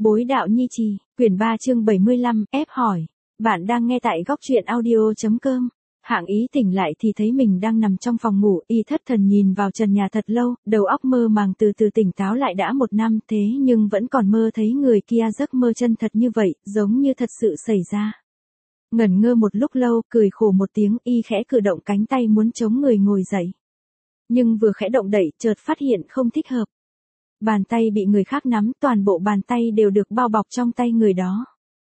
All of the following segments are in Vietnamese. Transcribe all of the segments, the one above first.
Bối đạo nhi trì, quyển 3 chương 75, ép hỏi. Bạn đang nghe tại góc truyện audio.com. Hạng Ý tỉnh lại thì thấy mình đang nằm trong phòng ngủ, y thất thần nhìn vào trần nhà thật lâu, đầu óc mơ màng từ từ tỉnh táo lại đã 1 năm thế nhưng vẫn còn mơ thấy người kia giấc mơ chân thật như vậy, giống như thật sự xảy ra. Ngẩn ngơ một lúc lâu, cười khổ một tiếng, y khẽ cử động cánh tay muốn chống người ngồi dậy. Nhưng vừa khẽ động đậy, chợt phát hiện không thích hợp. Bàn tay bị người khác nắm, toàn bộ bàn tay đều được bao bọc trong tay người đó.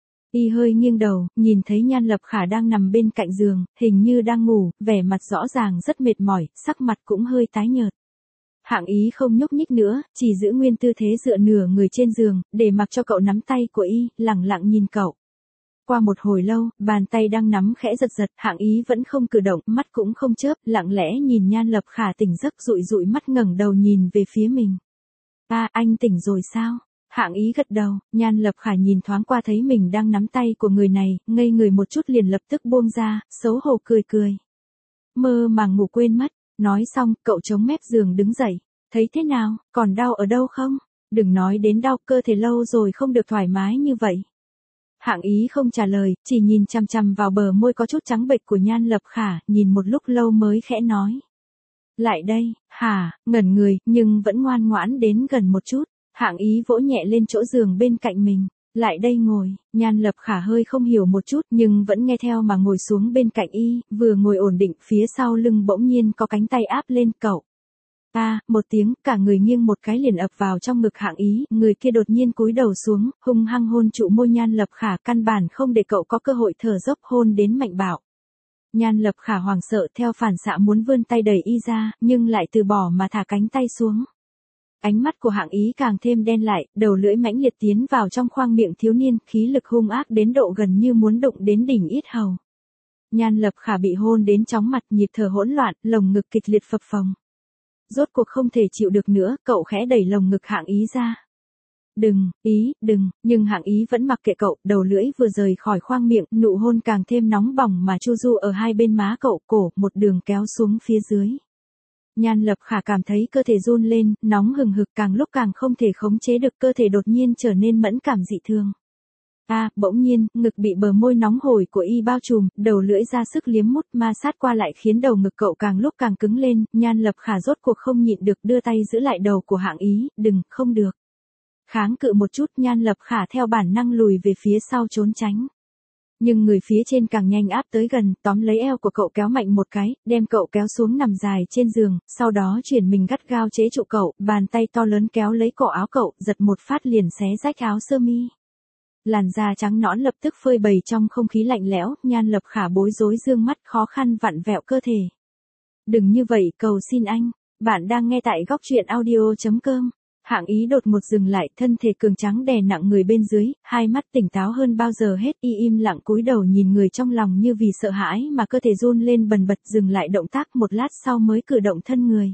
Y hơi nghiêng đầu, nhìn thấy Nhan Lập Khả đang nằm bên cạnh giường, hình như đang ngủ, vẻ mặt rõ ràng rất mệt mỏi, sắc mặt cũng hơi tái nhợt. Hạng Ý không nhúc nhích nữa, chỉ giữ nguyên tư thế dựa nửa người trên giường, để mặc cho cậu nắm tay của y, lẳng lặng nhìn cậu. Qua một hồi lâu, bàn tay đang nắm khẽ giật giật, Hạng Ý vẫn không cử động, mắt cũng không chớp, lặng lẽ nhìn Nhan Lập Khả tỉnh giấc, dụi dụi mắt ngẩng đầu nhìn về phía mình. Anh tỉnh rồi sao? Hạng Ý gật đầu, Nhan Lập Khả nhìn thoáng qua thấy mình đang nắm tay của người này, ngây người một chút liền lập tức buông ra, xấu hổ cười cười. Mơ màng ngủ quên mất, nói xong, cậu chống mép giường đứng dậy. Thấy thế nào, còn đau ở đâu không? Đừng nói đến đau, cơ thể lâu rồi không được thoải mái như vậy. Hạng Ý không trả lời, chỉ nhìn chằm chằm vào bờ môi có chút trắng bệch của Nhan Lập Khả, nhìn một lúc lâu mới khẽ nói. Lại đây, hả, ngẩn người, nhưng vẫn ngoan ngoãn đến gần một chút. Hạng Ý vỗ nhẹ lên chỗ giường bên cạnh mình. Lại đây ngồi, Nhan Lập Khả hơi không hiểu một chút nhưng vẫn nghe theo mà ngồi xuống bên cạnh y, vừa ngồi ổn định phía sau lưng bỗng nhiên có cánh tay áp lên cậu. Một tiếng, cả người nghiêng một cái liền ập vào trong ngực Hạng Ý, người kia đột nhiên cúi đầu xuống, hung hăng hôn trụ môi Nhan Lập Khả, căn bản không để cậu có cơ hội thở dốc, hôn đến mạnh bạo. Nhan Lập Khả hoảng sợ theo phản xạ muốn vươn tay đẩy y ra, nhưng lại từ bỏ mà thả cánh tay xuống. Ánh mắt của Hạng Ý càng thêm đen lại, đầu lưỡi mãnh liệt tiến vào trong khoang miệng thiếu niên, khí lực hung ác đến độ gần như muốn đụng đến đỉnh yết hầu. Nhan Lập Khả bị hôn đến chóng mặt, nhịp thở hỗn loạn, lồng ngực kịch liệt phập phồng. Rốt cuộc không thể chịu được nữa, cậu khẽ đẩy lồng ngực Hạng Ý ra. Đừng, nhưng Hạng Ý vẫn mặc kệ cậu, đầu lưỡi vừa rời khỏi khoang miệng, nụ hôn càng thêm nóng bỏng mà chu du ở hai bên má cậu, cổ, một đường kéo xuống phía dưới. Nhan Lập Khả cảm thấy cơ thể run lên, nóng hừng hực, càng lúc càng không thể khống chế được, cơ thể đột nhiên trở nên mẫn cảm dị thường. Bỗng nhiên, ngực bị bờ môi nóng hổi của y bao trùm, đầu lưỡi ra sức liếm mút ma sát qua lại khiến đầu ngực cậu càng lúc càng cứng lên, Nhan Lập Khả rốt cuộc không nhịn được đưa tay giữ lại đầu của Hạng Ý, không được. Kháng cự một chút, Nhan Lập Khả theo bản năng lùi về phía sau trốn tránh. Nhưng người phía trên càng nhanh áp tới gần, tóm lấy eo của cậu kéo mạnh một cái, đem cậu kéo xuống nằm dài trên giường, sau đó chuyển mình gắt gao chế trụ cậu, bàn tay to lớn kéo lấy cổ áo cậu, giật một phát liền xé rách áo sơ mi. Làn da trắng nõn lập tức phơi bày trong không khí lạnh lẽo, Nhan Lập Khả bối rối dương mắt khó khăn vặn vẹo cơ thể. Đừng như vậy, cầu xin anh. Bạn đang nghe tại góc truyện audio.com. Hạng Ý đột ngột dừng lại, thân thể cường tráng đè nặng người bên dưới, hai mắt tỉnh táo hơn bao giờ hết, y im lặng cúi đầu nhìn người trong lòng như vì sợ hãi mà cơ thể run lên bần bật, dừng lại động tác một lát sau mới cử động thân người.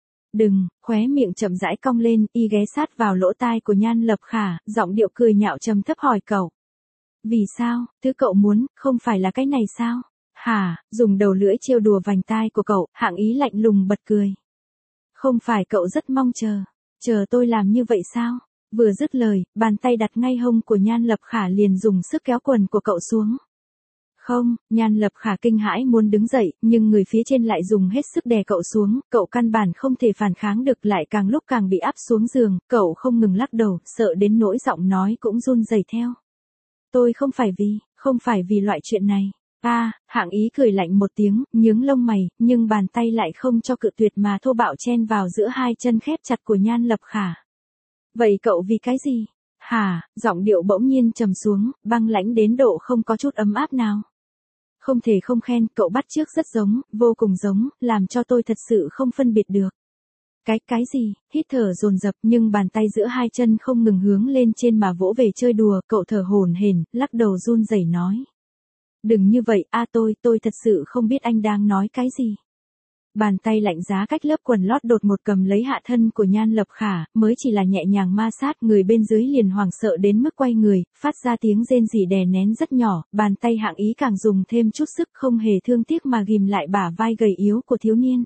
Khóe miệng chậm rãi cong lên, y ghé sát vào lỗ tai của Nhan Lập Khả, giọng điệu cười nhạo trầm thấp hỏi cậu. Vì sao, thứ cậu muốn, không phải là cái này sao? Dùng đầu lưỡi trêu đùa vành tai của cậu, Hạng Ý lạnh lùng bật cười. Không phải cậu rất mong chờ tôi làm như vậy sao? Vừa dứt lời, bàn tay đặt ngay hông của Nhan Lập Khả liền dùng sức kéo quần của cậu xuống. Không, Nhan Lập Khả kinh hãi muốn đứng dậy, nhưng người phía trên lại dùng hết sức đè cậu xuống, cậu căn bản không thể phản kháng được, lại càng lúc càng bị áp xuống giường, cậu không ngừng lắc đầu, sợ đến nỗi giọng nói cũng run rẩy theo. Tôi không phải vì loại chuyện này. Hạng Ý cười lạnh một tiếng, nhướng lông mày, nhưng bàn tay lại không cho cự tuyệt mà thô bạo chen vào giữa hai chân khép chặt của Nhan Lập Khả. Vậy cậu vì cái gì? Giọng điệu bỗng nhiên trầm xuống, băng lãnh đến độ không có chút ấm áp nào. Không thể không khen, cậu bắt chước rất giống, vô cùng giống, làm cho tôi thật sự không phân biệt được. Cái gì? Hít thở dồn dập nhưng bàn tay giữa hai chân không ngừng hướng lên trên mà vỗ về chơi đùa, cậu thở hổn hển, lắc đầu run rẩy nói. Đừng như vậy, tôi thật sự không biết anh đang nói cái gì. Bàn tay lạnh giá cách lớp quần lót đột ngột cầm lấy hạ thân của Nhan Lập Khả, mới chỉ là nhẹ nhàng ma sát, người bên dưới liền hoảng sợ đến mức quay người, phát ra tiếng rên rỉ đè nén rất nhỏ, bàn tay Hạng Ý càng dùng thêm chút sức không hề thương tiếc mà ghim lại bả vai gầy yếu của thiếu niên.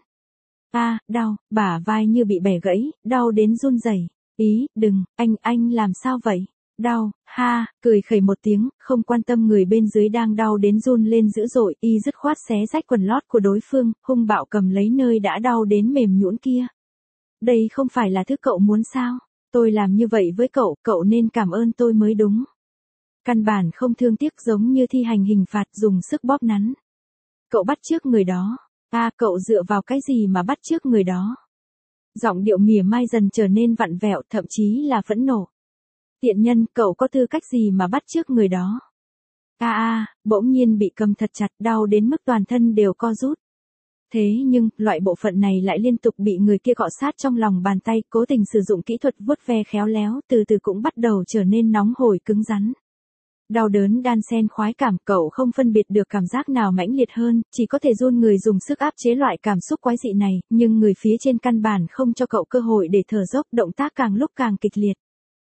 Đau, bả vai như bị bẻ gãy, đau đến run rẩy. Ý, đừng, anh làm sao vậy? Đau, ha, cười khẩy một tiếng, không quan tâm người bên dưới đang đau đến run lên dữ dội, y dứt khoát xé rách quần lót của đối phương, hung bạo cầm lấy nơi đã đau đến mềm nhũn kia. Đây không phải là thứ cậu muốn sao? Tôi làm như vậy với cậu, cậu nên cảm ơn tôi mới đúng. Căn bản không thương tiếc giống như thi hành hình phạt dùng sức bóp nắn. Cậu bắt chước người đó. Cậu dựa vào cái gì mà bắt chước người đó? Giọng điệu mỉa mai dần trở nên vặn vẹo, thậm chí là phẫn nộ. Tiện nhân, cậu có tư cách gì mà bắt chước người đó? Bỗng nhiên bị cầm thật chặt, đau đến mức toàn thân đều co rút. Thế nhưng, loại bộ phận này lại liên tục bị người kia cọ sát trong lòng bàn tay, cố tình sử dụng kỹ thuật vuốt ve khéo léo, từ từ cũng bắt đầu trở nên nóng hổi cứng rắn. Đau đớn đan xen khoái cảm, cậu không phân biệt được cảm giác nào mãnh liệt hơn, chỉ có thể run người dùng sức áp chế loại cảm xúc quái dị này, nhưng người phía trên căn bản không cho cậu cơ hội để thở dốc, động tác càng lúc càng kịch liệt.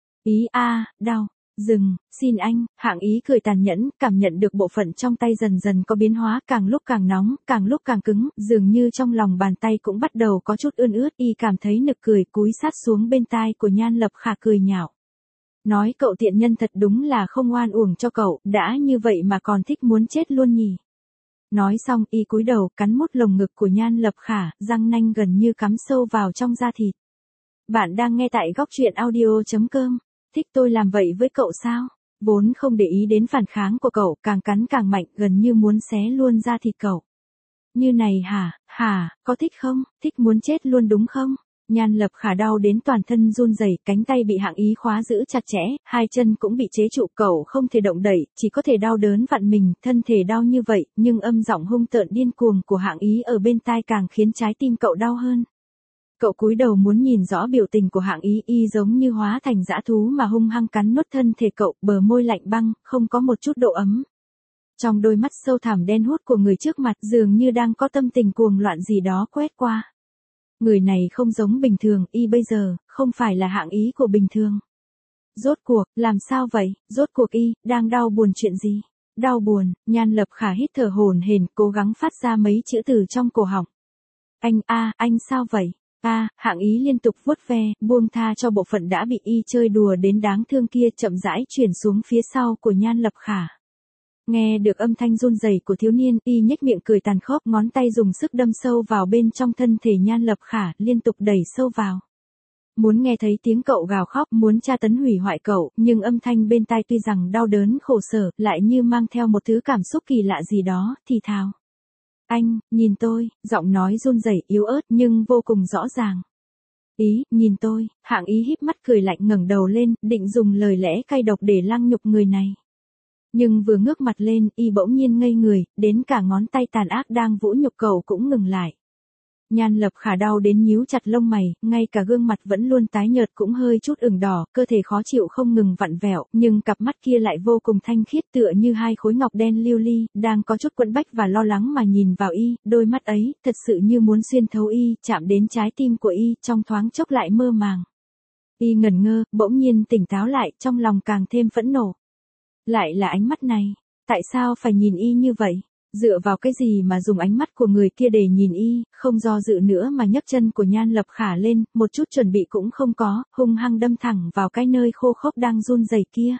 Đau, dừng, xin anh, Hạng Ý cười tàn nhẫn, cảm nhận được bộ phận trong tay dần dần có biến hóa, càng lúc càng nóng, càng lúc càng cứng, dường như trong lòng bàn tay cũng bắt đầu có chút ươn ướt, y cảm thấy nực cười, cúi sát xuống bên tai của Nhan Lập Khả cười nhạo. Nói cậu tiện nhân thật đúng là không oan uổng cho cậu, đã như vậy mà còn thích muốn chết luôn nhỉ. Nói xong, y cúi đầu, cắn mút lồng ngực của Nhan Lập Khả, răng nanh gần như cắm sâu vào trong da thịt. Bạn đang nghe tại góc truyện audio.com. Thích tôi làm vậy với cậu sao? Vốn không để ý đến phản kháng của cậu, càng cắn càng mạnh, gần như muốn xé luôn da thịt cậu. Như này hả, có thích không? Thích muốn chết luôn đúng không? Nhan Lập Khả đau đến toàn thân run rẩy, cánh tay bị Hạng Ý khóa giữ chặt chẽ, hai chân cũng bị chế trụ, cậu không thể động đậy, chỉ có thể đau đớn vặn mình, thân thể đau như vậy, nhưng âm giọng hung tợn điên cuồng của Hạng Ý ở bên tai càng khiến trái tim cậu đau hơn. Cậu cúi đầu muốn nhìn rõ biểu tình của Hạng Ý, y giống như hóa thành dã thú mà hung hăng cắn nuốt thân thể cậu, bờ môi lạnh băng, không có một chút độ ấm. Trong đôi mắt sâu thẳm đen hút của người trước mặt dường như đang có tâm tình cuồng loạn gì đó quét qua. Người này không giống bình thường, y bây giờ, không phải là Hạng Ý của bình thường. Rốt cuộc, làm sao vậy? Rốt cuộc y, đang đau buồn chuyện gì? Đau buồn, Nhan Lập Khả hít thở hổn hển, cố gắng phát ra mấy chữ từ trong cổ họng. Anh sao vậy? Hạng Ý liên tục vuốt ve, buông tha cho bộ phận đã bị y chơi đùa đến đáng thương kia, chậm rãi chuyển xuống phía sau của Nhan Lập Khả. Nghe được âm thanh run rẩy của thiếu niên, y nhếch miệng cười tàn khốc, ngón tay dùng sức đâm sâu vào bên trong thân thể Nhan Lập Khả, liên tục đẩy sâu vào. Muốn nghe thấy tiếng cậu gào khóc, muốn tra tấn hủy hoại cậu, nhưng âm thanh bên tai tuy rằng đau đớn khổ sở, lại như mang theo một thứ cảm xúc kỳ lạ gì đó, thì thào. Anh, nhìn tôi, giọng nói run rẩy yếu ớt nhưng vô cùng rõ ràng. Nhìn tôi, Hạng Ý híp mắt cười lạnh, ngẩng đầu lên, định dùng lời lẽ cay độc để lăng nhục người này. Nhưng vừa ngước mặt lên, y bỗng nhiên ngây người, đến cả ngón tay tàn ác đang vũ nhục cậu cũng ngừng lại. Nhan Lập Khả đau đến nhíu chặt lông mày, ngay cả gương mặt vẫn luôn tái nhợt cũng hơi chút ửng đỏ, cơ thể khó chịu không ngừng vặn vẹo, nhưng cặp mắt kia lại vô cùng thanh khiết, tựa như hai khối ngọc đen lưu ly, đang có chút quẫn bách và lo lắng mà nhìn vào y, đôi mắt ấy, thật sự như muốn xuyên thấu y, chạm đến trái tim của y, trong thoáng chốc lại mơ màng. Y ngẩn ngơ, bỗng nhiên tỉnh táo lại, trong lòng càng thêm phẫn nộ. Lại là ánh mắt này, tại sao phải nhìn y như vậy? Dựa vào cái gì mà dùng ánh mắt của người kia để nhìn y, không do dự nữa mà nhấc chân của Nhan Lập Khả lên, một chút chuẩn bị cũng không có, hung hăng đâm thẳng vào cái nơi khô khốc đang run rẩy kia.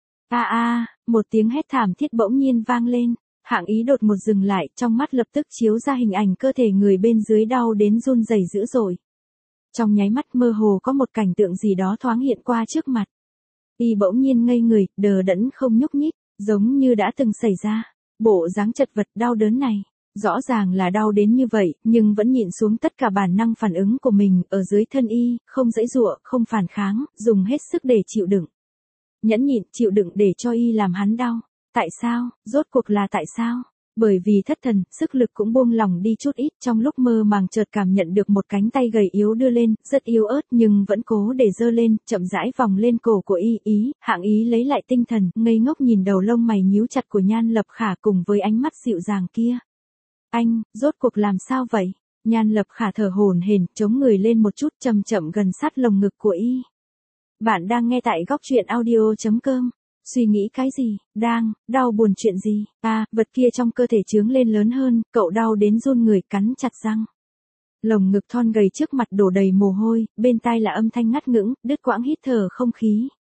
Một tiếng hét thảm thiết bỗng nhiên vang lên, Hạng Ý đột ngột dừng lại, trong mắt lập tức chiếu ra hình ảnh cơ thể người bên dưới đau đến run rẩy dữ dội. Trong nháy mắt mơ hồ có một cảnh tượng gì đó thoáng hiện qua trước mặt. Y bỗng nhiên ngây người, đờ đẫn không nhúc nhích, giống như đã từng xảy ra. Bộ dáng chật vật đau đớn này, rõ ràng là đau đến như vậy, nhưng vẫn nhịn xuống tất cả bản năng phản ứng của mình, ở dưới thân y, không giãy giụa, không phản kháng, dùng hết sức để chịu đựng. Nhẫn nhịn, chịu đựng để cho y làm hắn đau. Tại sao, rốt cuộc là tại sao? Bởi vì thất thần, sức lực cũng buông lỏng đi chút ít, trong lúc mơ màng chợt cảm nhận được một cánh tay gầy yếu đưa lên, rất yếu ớt nhưng vẫn cố để giơ lên, chậm rãi vòng lên cổ của y. Hạng Ý lấy lại tinh thần, ngây ngốc nhìn đầu lông mày nhíu chặt của Nhan Lập Khả cùng với ánh mắt dịu dàng kia. Anh, rốt cuộc làm sao vậy? Nhan Lập Khả thở hổn hển, chống người lên một chút, chậm chậm gần sát lồng ngực của y. Bạn đang nghe tại góc truyện audio.com. Suy nghĩ cái gì, đau buồn chuyện gì, vật kia trong cơ thể trướng lên lớn hơn, cậu đau đến run người, cắn chặt răng. Lồng ngực thon gầy trước mặt đổ đầy mồ hôi, bên tai là âm thanh ngắt ngững, đứt quãng hít thở không khí.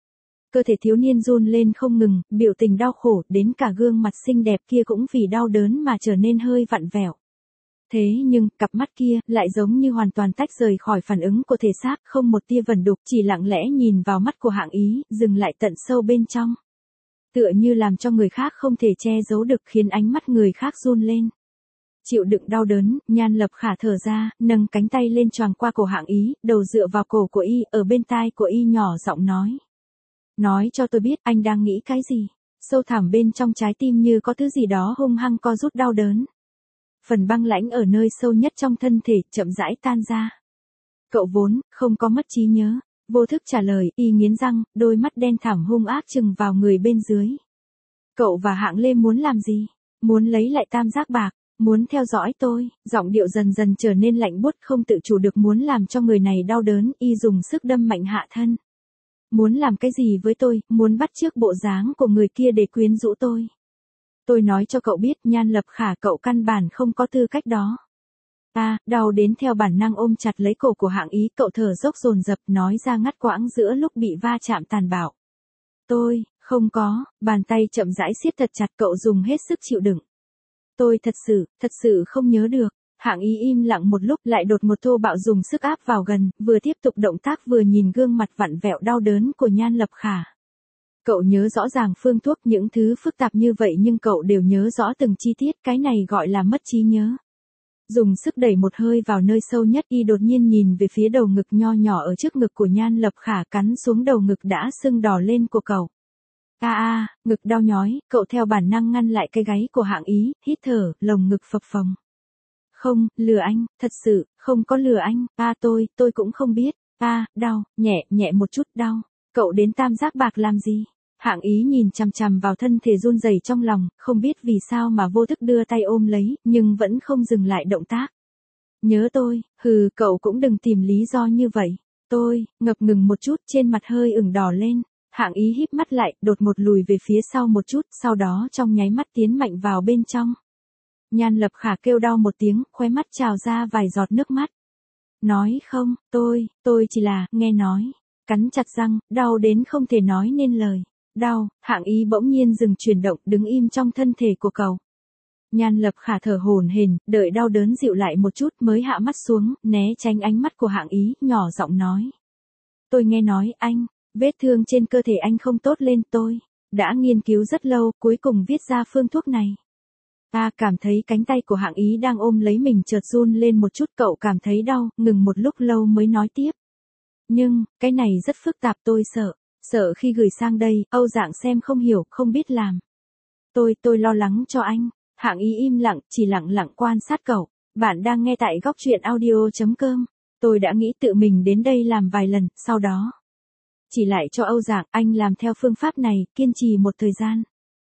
Cơ thể thiếu niên run lên không ngừng, biểu tình đau khổ, đến cả gương mặt xinh đẹp kia cũng vì đau đớn mà trở nên hơi vặn vẹo. Thế nhưng, cặp mắt kia, lại giống như hoàn toàn tách rời khỏi phản ứng của thể xác, không một tia vẩn đục, chỉ lặng lẽ nhìn vào mắt của Hạng Ý, dừng lại tận sâu bên trong. Tựa như làm cho người khác không thể che giấu được, khiến ánh mắt người khác run lên. Chịu đựng đau đớn, Nhan Lập Khả thở ra, nâng cánh tay lên choàng qua cổ Hạng Ý, đầu dựa vào cổ của y, ở bên tai của y nhỏ giọng nói. Nói cho tôi biết anh đang nghĩ cái gì. Sâu thẳm bên trong trái tim như có thứ gì đó hung hăng co rút đau đớn. Phần băng lãnh ở nơi sâu nhất trong thân thể chậm rãi tan ra. Cậu vốn không có mất trí nhớ. Vô thức trả lời, y nghiến răng, đôi mắt đen thẳm hung ác chừng vào người bên dưới. Cậu và Hạng Lê muốn làm gì? Muốn lấy lại tam giác bạc, muốn theo dõi tôi. Giọng điệu dần dần trở nên lạnh buốt, không tự chủ được muốn làm cho người này đau đớn, y dùng sức đâm mạnh hạ thân. Muốn làm cái gì với tôi, muốn bắt chước bộ dáng của người kia để quyến rũ tôi. Tôi nói cho cậu biết, Nhan Lập Khả, cậu căn bản không có tư cách đó. Đau đến theo bản năng ôm chặt lấy cổ của Hạng Ý, cậu thở dốc dồn dập nói ra ngắt quãng giữa lúc bị va chạm tàn bạo. Tôi, không có, bàn tay chậm rãi siết thật chặt, cậu dùng hết sức chịu đựng. Tôi thật sự không nhớ được. Hạng Ý im lặng một lúc, lại đột một thô bạo dùng sức áp vào gần, vừa tiếp tục động tác vừa nhìn gương mặt vặn vẹo đau đớn của Nhan Lập Khả. Cậu nhớ rõ ràng phương thuốc, những thứ phức tạp như vậy nhưng cậu đều nhớ rõ từng chi tiết, cái này gọi là mất trí nhớ. Dùng sức đẩy một hơi vào nơi sâu nhất, y đột nhiên nhìn về phía đầu ngực nho nhỏ ở trước ngực của Nhan Lập Khả, cắn xuống đầu ngực đã sưng đỏ lên của cậu. Ngực đau nhói, cậu theo bản năng ngăn lại cái gáy của Hạng Ý, hít thở, lồng ngực phập phồng. Không, lừa anh, thật sự, không có lừa anh, tôi cũng không biết, đau, nhẹ một chút đau, cậu đến tam giác bạc làm gì? Hạng Ý nhìn chằm chằm vào thân thể run rẩy trong lòng, không biết vì sao mà vô thức đưa tay ôm lấy, nhưng vẫn không dừng lại động tác. Nhớ tôi, cậu cũng đừng tìm lý do như vậy, tôi, ngập ngừng một chút, trên mặt hơi ửng đỏ lên. Hạng Ý híp mắt lại, đột một lùi về phía sau một chút, sau đó trong nháy mắt tiến mạnh vào bên trong. Nhan Lập Khả kêu đau một tiếng, khóe mắt trào ra vài giọt nước mắt. Nói không, tôi chỉ là, nghe nói. Cắn chặt răng, đau đến không thể nói nên lời. Đau, Hạng Ý bỗng nhiên dừng chuyển động, đứng im trong thân thể của cậu. Nhan Lập Khả thở hổn hển, đợi đau đớn dịu lại một chút mới hạ mắt xuống, né tránh ánh mắt của Hạng Ý, nhỏ giọng nói. Tôi nghe nói anh, vết thương trên cơ thể anh không tốt lên, tôi đã nghiên cứu rất lâu, cuối cùng viết ra phương thuốc này. Cảm thấy cánh tay của Hạng Ý đang ôm lấy mình chợt run lên một chút, cậu cảm thấy đau, ngừng một lúc lâu mới nói tiếp. Nhưng, cái này rất phức tạp, tôi sợ khi gửi sang đây, Âu Dạng xem không hiểu, không biết làm. Tôi lo lắng cho anh. Hạng Ý im lặng, chỉ lặng lặng quan sát cậu. Bạn đang nghe tại góc truyện audio.com. Tôi đã nghĩ tự mình đến đây làm vài lần, sau đó chỉ lại cho Âu Dạng, anh làm theo phương pháp này, kiên trì một thời gian.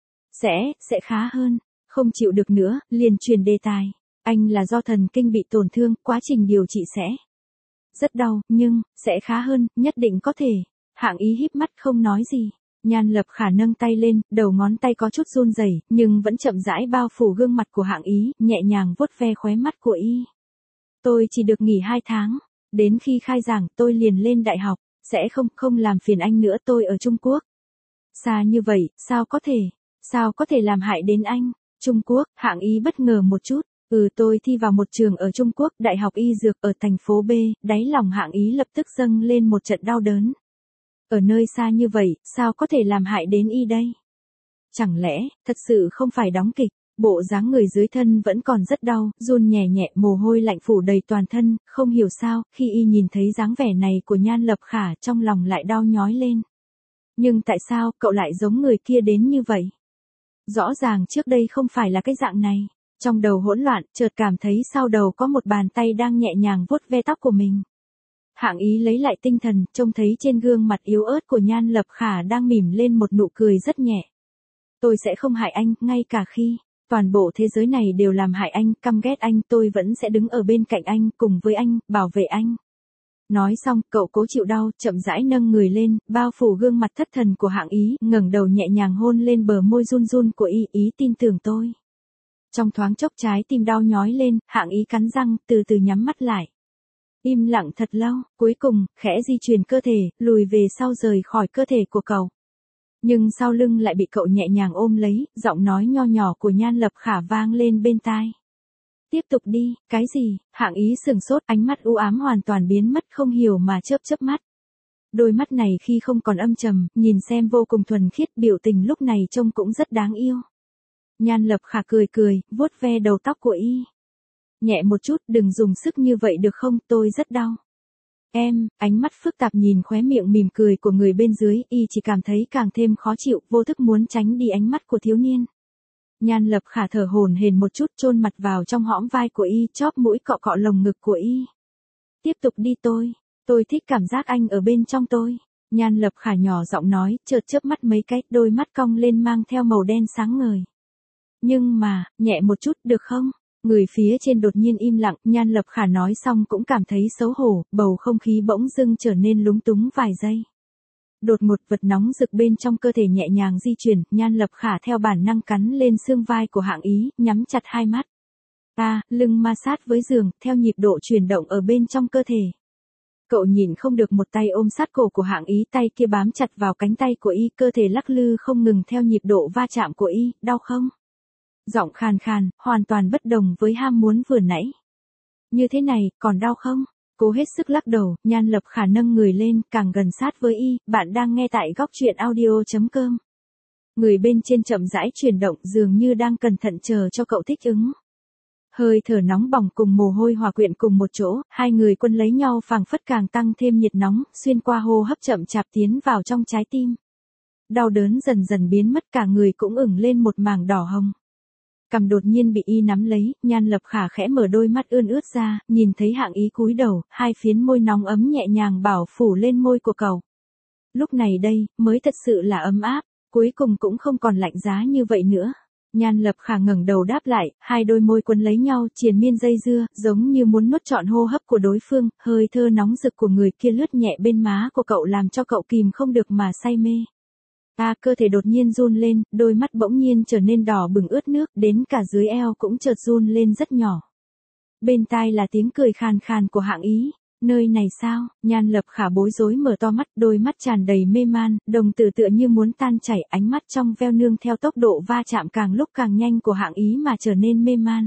Sẽ khá hơn. Không chịu được nữa, liền truyền đề tài. Anh là do thần kinh bị tổn thương, quá trình điều trị sẽ rất đau, nhưng, sẽ khá hơn, nhất định có thể. Hạng Ý híp mắt không nói gì. Nhan Lập Khả nâng tay lên, đầu ngón tay có chút run rẩy, nhưng vẫn chậm rãi bao phủ gương mặt của Hạng Ý, nhẹ nhàng vuốt ve khóe mắt của y. Tôi chỉ được nghỉ 2 tháng. Đến khi khai giảng, tôi liền lên đại học. Sẽ không làm phiền anh nữa, tôi ở Trung Quốc. Xa như vậy, sao có thể làm hại đến anh? Trung Quốc, Hạng Ý bất ngờ một chút. Tôi thi vào một trường ở Trung Quốc, Đại học Y Dược ở thành phố B, đáy lòng Hạng Ý lập tức dâng lên một trận đau đớn. Ở nơi xa như vậy, sao có thể làm hại đến y đây? Chẳng lẽ, thật sự không phải đóng kịch, bộ dáng người dưới thân vẫn còn rất đau, run nhẹ nhẹ, mồ hôi lạnh phủ đầy toàn thân, không hiểu sao, khi y nhìn thấy dáng vẻ này của Nhan Lập Khả trong lòng lại đau nhói lên. Nhưng tại sao cậu lại giống người kia đến như vậy? Rõ ràng trước đây không phải là cái dạng này. Trong đầu hỗn loạn, chợt cảm thấy sau đầu có một bàn tay đang nhẹ nhàng vuốt ve tóc của mình. Hạng Ý lấy lại tinh thần, trông thấy trên gương mặt yếu ớt của Nhan Lập Khả đang mỉm lên một nụ cười rất nhẹ. Tôi sẽ không hại anh, ngay cả khi toàn bộ thế giới này đều làm hại anh, căm ghét anh, tôi vẫn sẽ đứng ở bên cạnh anh, cùng với anh, bảo vệ anh. Nói xong, cậu cố chịu đau, chậm rãi nâng người lên, bao phủ gương mặt thất thần của Hạng Ý, ngẩng đầu nhẹ nhàng hôn lên bờ môi run run của y, ý tin tưởng tôi. Trong thoáng chốc trái tim đau nhói lên, Hạng Ý cắn răng, từ từ nhắm mắt lại. Im lặng thật lâu, cuối cùng, khẽ di chuyển cơ thể, lùi về sau rời khỏi cơ thể của cậu. Nhưng sau lưng lại bị cậu nhẹ nhàng ôm lấy, giọng nói nho nhỏ của Nhan Lập Khả vang lên bên tai. Tiếp tục đi, cái gì? Hạng Ý sừng sốt, ánh mắt u ám hoàn toàn biến mất không hiểu mà chớp chớp mắt. Đôi mắt này khi không còn âm trầm, nhìn xem vô cùng thuần khiết, biểu tình lúc này trông cũng rất đáng yêu. Nhan Lập Khả cười cười, vuốt ve đầu tóc của y. Nhẹ một chút, đừng dùng sức như vậy được không, tôi rất đau. Em, ánh mắt phức tạp nhìn khóe miệng mỉm cười của người bên dưới, y chỉ cảm thấy càng thêm khó chịu, vô thức muốn tránh đi ánh mắt của thiếu niên. Nhan Lập Khả thở hổn hển một chút, chôn mặt vào trong hõm vai của y, chóp mũi cọ cọ lồng ngực của y. Tiếp tục đi tôi thích cảm giác anh ở bên trong tôi. Nhan Lập Khả nhỏ giọng nói, chợt chớp mắt mấy cái, đôi mắt cong lên mang theo màu đen sáng ngời. Nhưng mà, nhẹ một chút được không? Người phía trên đột nhiên im lặng, Nhan Lập Khả nói xong cũng cảm thấy xấu hổ, bầu không khí bỗng dưng trở nên lúng túng vài giây. Đột ngột vật nóng rực bên trong cơ thể nhẹ nhàng di chuyển, Nhan Lập Khả theo bản năng cắn lên xương vai của Hạng Ý, nhắm chặt hai mắt. Lưng ma sát với giường, theo nhịp độ chuyển động ở bên trong cơ thể. Cậu nhìn không được một tay ôm sát cổ của Hạng Ý, tay kia bám chặt vào cánh tay của y, cơ thể lắc lư không ngừng theo nhịp độ va chạm của y, đau không? Giọng khàn khàn, hoàn toàn bất đồng với ham muốn vừa nãy. Như thế này, còn đau không? Cố hết sức lắc đầu, Nhan Lập Khả nâng người lên, càng gần sát với y, bạn đang nghe tại góc truyện audio.com. Người bên trên chậm rãi chuyển động dường như đang cẩn thận chờ cho cậu thích ứng. Hơi thở nóng bỏng cùng mồ hôi hòa quyện cùng một chỗ, hai người quân lấy nhau phảng phất càng tăng thêm nhiệt nóng, xuyên qua hô hấp chậm chạp tiến vào trong trái tim. Đau đớn dần dần biến mất, cả người cũng ửng lên một mảng đỏ hồng. Cằm đột nhiên bị y nắm lấy, Nhan Lập Khả khẽ mở đôi mắt ươn ướt ra, nhìn thấy Hạng Ý cúi đầu, hai phiến môi nóng ấm nhẹ nhàng bảo phủ lên môi của cậu. Lúc này đây, mới thật sự là ấm áp, cuối cùng cũng không còn lạnh giá như vậy nữa. Nhan Lập Khả ngẩng đầu đáp lại, hai đôi môi quấn lấy nhau, triền miên dây dưa, giống như muốn nuốt trọn hô hấp của đối phương, hơi thơ nóng rực của người kia lướt nhẹ bên má của cậu làm cho cậu kìm không được mà say mê. Cơ thể đột nhiên run lên, đôi mắt bỗng nhiên trở nên đỏ bừng ướt nước, đến cả dưới eo cũng chợt run lên rất nhỏ. Bên tai là tiếng cười khàn khàn của Hạng Ý. Nơi này sao? Nhan Lập Khả bối rối mở to mắt, đôi mắt tràn đầy mê man, đồng tử tựa như muốn tan chảy, ánh mắt trong veo nương theo tốc độ va chạm càng lúc càng nhanh của Hạng Ý mà trở nên mê man.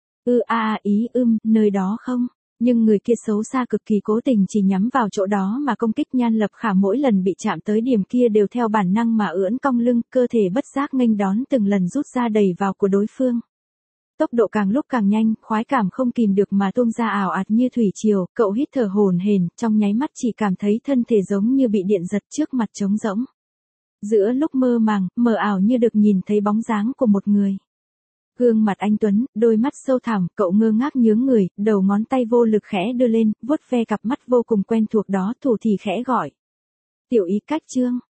Nơi đó không? Nhưng người kia xấu xa cực kỳ cố tình chỉ nhắm vào chỗ đó mà công kích. Nhan Lập Khả mỗi lần bị chạm tới điểm kia đều theo bản năng mà ưỡn cong lưng, cơ thể bất giác nghênh đón từng lần rút ra đầy vào của đối phương. Tốc độ càng lúc càng nhanh, khoái cảm không kìm được mà tuôn ra ảo ạt như thủy triều, cậu hít thở hổn hển, trong nháy mắt chỉ cảm thấy thân thể giống như bị điện giật, trước mặt trống rỗng. Giữa lúc mơ màng, mờ ảo như được nhìn thấy bóng dáng của một người. Gương mặt anh tuấn, đôi mắt sâu thẳm, cậu ngơ ngác nhướng người, đầu ngón tay vô lực khẽ đưa lên, vuốt ve cặp mắt vô cùng quen thuộc đó, thủ thì khẽ gọi. Tiểu Ý Cách Trương,